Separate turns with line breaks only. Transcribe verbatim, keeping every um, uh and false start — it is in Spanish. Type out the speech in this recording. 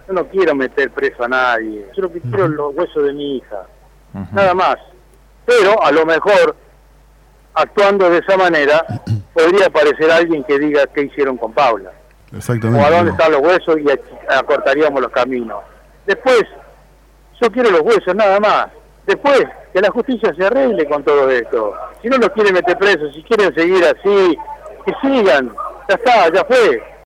Yo no quiero meter preso a nadie, yo lo que quiero es los huesos de mi hija, uh-huh. nada más. Pero a lo mejor, actuando de esa manera, podría aparecer alguien que diga qué hicieron con Paula.
Exactamente.
O a dónde están los huesos y acortaríamos los caminos. Después, yo quiero los huesos, nada más. Después, que la justicia se arregle con todo esto. Si no los quieren meter presos, si quieren seguir así, que sigan. Ya está, ya fue.